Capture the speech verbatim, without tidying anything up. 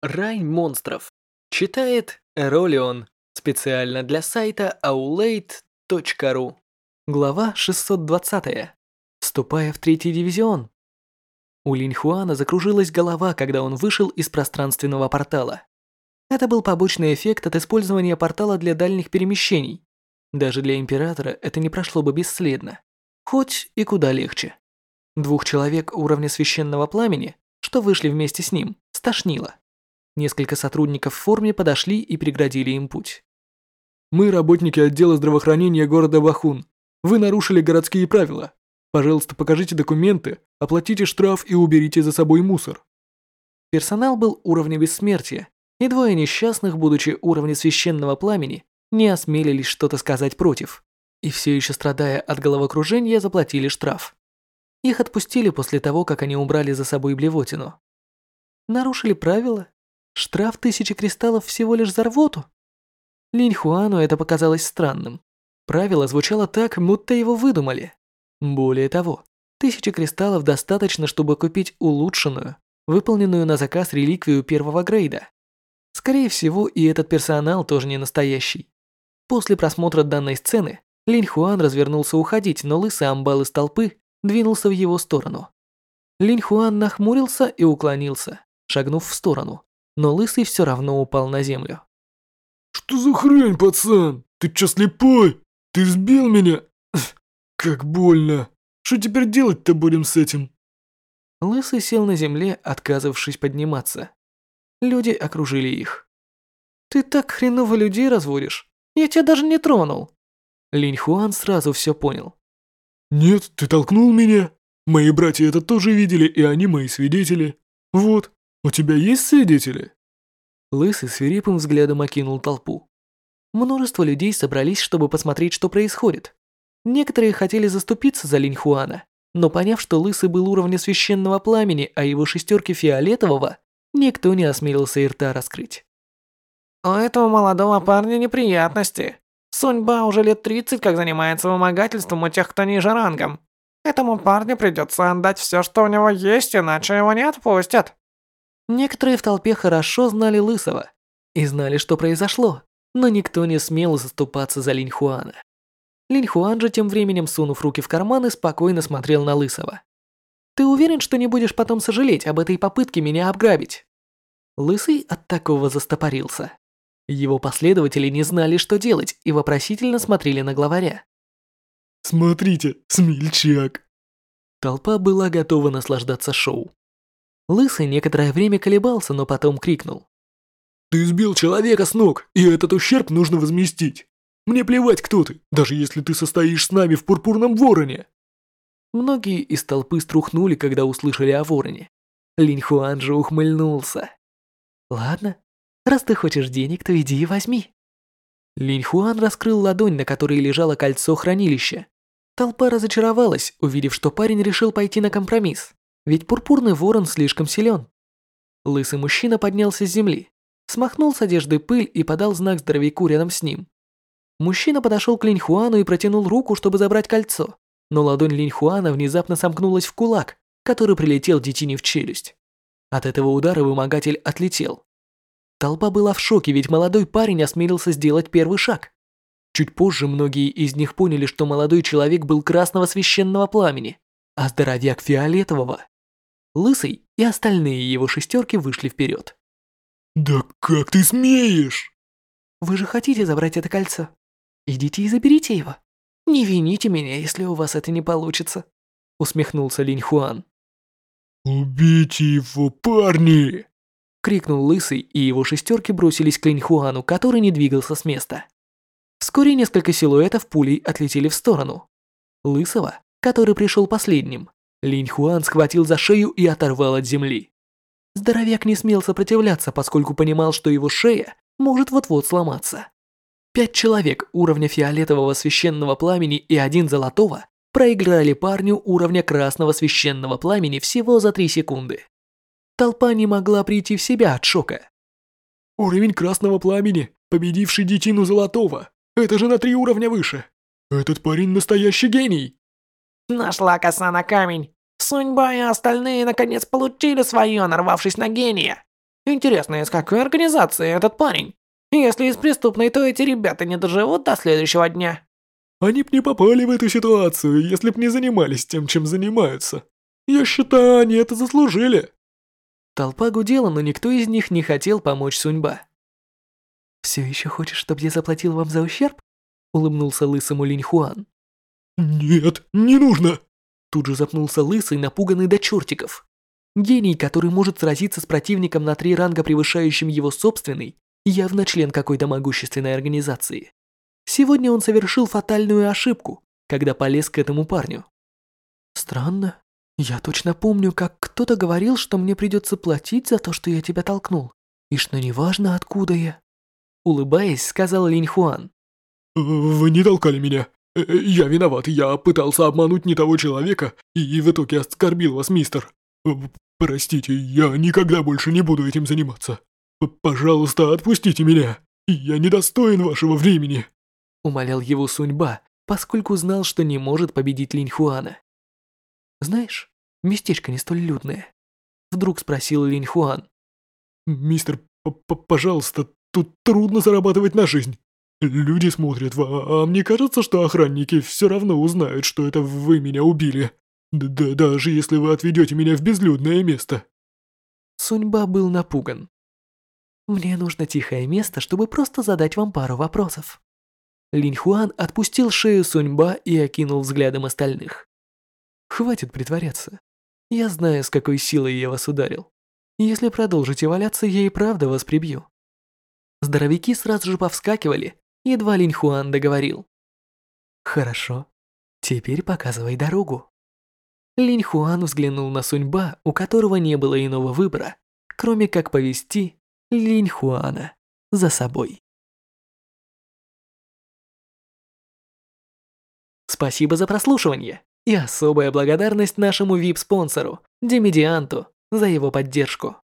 Рай монстров. Читает Эролион. Специально для сайта аулейт точка ру. Глава шестьсот двадцать. Вступая в третий дивизион. У Линьхуана закружилась голова, когда он вышел из пространственного портала. Это был побочный эффект от использования портала для дальних перемещений. Даже для Императора это не прошло бы бесследно. Хоть и куда легче. Двух человек уровня священного пламени, что вышли вместе с ним, стошнило. Несколько сотрудников в форме подошли и преградили им путь. «Мы работники отдела здравоохранения города Вахун. Вы нарушили городские правила. Пожалуйста, покажите документы, оплатите штраф и уберите за собой мусор». Персонал был уровня бессмертия, и двое несчастных, будучи уровня священного пламени, не осмелились что-то сказать против, и все еще страдая от головокружения, заплатили штраф. Их отпустили после того, как они убрали за собой блевотину. Нарушили правила? Штраф тысячи кристаллов всего лишь за рвоту? Линьхуану это показалось странным. Правило звучало так, будто его выдумали. Более того, тысячи кристаллов достаточно, чтобы купить улучшенную, выполненную на заказ реликвию первого грейда. Скорее всего, и этот персонал тоже не настоящий. После просмотра данной сцены, Линьхуан развернулся уходить, но лысый амбал из толпы двинулся в его сторону. Линьхуан нахмурился и уклонился, шагнув в сторону, но лысый все равно упал на землю. «Что за хрень, пацан? Ты чё слепой? Ты сбил меня? Как больно. Что теперь делать-то будем с этим?» Лысый сел на земле, отказывавшись подниматься. Люди окружили их. «Ты так хреново людей разводишь. Я тебя даже не тронул». Линьхуан сразу все понял. «Нет, ты толкнул меня. Мои братья это тоже видели, и они мои свидетели. Вот, у тебя есть свидетели?» Лысый свирепым взглядом окинул толпу. Множество людей собрались, чтобы посмотреть, что происходит. Некоторые хотели заступиться за Линьхуана, но поняв, что Лысый был уровня священного пламени, а его шестерки фиолетового, никто не осмелился и рта раскрыть. «У этого молодого парня неприятности. Суньба уже лет тридцать как занимается вымогательством у тех, кто ниже рангом. Этому парню придется отдать все, что у него есть, иначе его не отпустят». Некоторые в толпе хорошо знали Лысого и знали, что произошло, но никто не смел заступаться за Линьхуана. Линьхуан же тем временем, сунув руки в карманы, спокойно смотрел на Лысого. «Ты уверен, что не будешь потом сожалеть об этой попытке меня обграбить?» Лысый от такого застопорился. Его последователи не знали, что делать, и вопросительно смотрели на главаря. «Смотрите, смельчак!» Толпа была готова наслаждаться шоу. Лысый некоторое время колебался, но потом крикнул. «Ты сбил человека с ног, и этот ущерб нужно возместить. Мне плевать, кто ты, даже если ты состоишь с нами в пурпурном вороне». Многие из толпы струхнули, когда услышали о вороне. Линьхуан же ухмыльнулся. «Ладно, раз ты хочешь денег, то иди и возьми». Линьхуан раскрыл ладонь, на которой лежало кольцо хранилища. Толпа разочаровалась, увидев, что парень решил пойти на компромисс, ведь пурпурный ворон слишком силен. Лысый мужчина поднялся с земли, смахнул с одежды пыль и подал знак здоровяку рядом с ним. Мужчина подошел к Линьхуану и протянул руку, чтобы забрать кольцо, но ладонь Линьхуана внезапно сомкнулась в кулак, который прилетел детине в челюсть. От этого удара вымогатель отлетел. Толпа была в шоке, ведь молодой парень осмелился сделать первый шаг. Чуть позже многие из них поняли, что молодой человек был красного священного пламени, а здоровяк фиолетового. Лысый и остальные его шестерки вышли вперед. «Да как ты смеешь?» «Вы же хотите забрать это кольцо? Идите и заберите его. Не вините меня, если у вас это не получится», усмехнулся Линьхуан. «Убейте его, парни!» крикнул Лысый, и его шестерки бросились к Линьхуану, который не двигался с места. Вскоре несколько силуэтов пулей отлетели в сторону. Лысого, который пришел последним, Линьхуан схватил за шею и оторвал от земли. Здоровяк не смел сопротивляться, поскольку понимал, что его шея может вот-вот сломаться. Пять человек уровня фиолетового священного пламени и один золотого проиграли парню уровня красного священного пламени всего за три секунды. Толпа не могла прийти в себя от шока. «Уровень красного пламени, победивший детину золотого. Это же на три уровня выше. Этот парень настоящий гений!» Нашла коса на камень. Суньба и остальные наконец получили свое, нарвавшись на гения. Интересно, из какой организации этот парень? Если из преступной, то эти ребята не доживут до следующего дня. Они б не попали в эту ситуацию, если б не занимались тем, чем занимаются. Я считаю, они это заслужили. Толпа гудела, но никто из них не хотел помочь Суньба. «Все еще хочешь, чтобы я заплатил вам за ущерб?» Улыбнулся лысому Линь Хуан. Нет, не нужно. Тут же запнулся лысый, напуганный до чертиков. Гений, который может сразиться с противником на три ранга, превышающим его собственный, явно член какой-то могущественной организации. Сегодня он совершил фатальную ошибку, когда полез к этому парню. Странно. Я точно помню, как кто-то говорил, что мне придется платить за то, что я тебя толкнул, и что неважно, откуда я. Улыбаясь, сказал Линь Хуан. Вы не толкали меня. Я виноват, я пытался обмануть не того человека и в итоге оскорбил вас, мистер. Простите, я никогда больше не буду этим заниматься. Пожалуйста, отпустите меня. Я недостоин вашего времени. Умолял его Суньба, поскольку знал, что не может победить Линь Хуана. Знаешь, местечко не столь людное. Вдруг спросил Линь Хуан. Мистер, пожалуйста, тут трудно зарабатывать на жизнь. Люди смотрят, а мне кажется, что охранники все равно узнают, что это вы меня убили. Да, даже если вы отведете меня в безлюдное место. Суньба был напуган. Мне нужно тихое место, чтобы просто задать вам пару вопросов. Линь Хуан отпустил шею Суньба и окинул взглядом остальных. Хватит притворяться. Я знаю, с какой силой я вас ударил. Если продолжите валяться, я и правда вас прибью. Здоровяки сразу же повскакивали, едва Линь Хуан договорил. Хорошо. Теперь показывай дорогу. Линь Хуан взглянул на Суньба, у которого не было иного выбора, кроме как повести Линь Хуана за собой. Спасибо за прослушивание и особая благодарность нашему ви ай пи-спонсору Демидианту за его поддержку.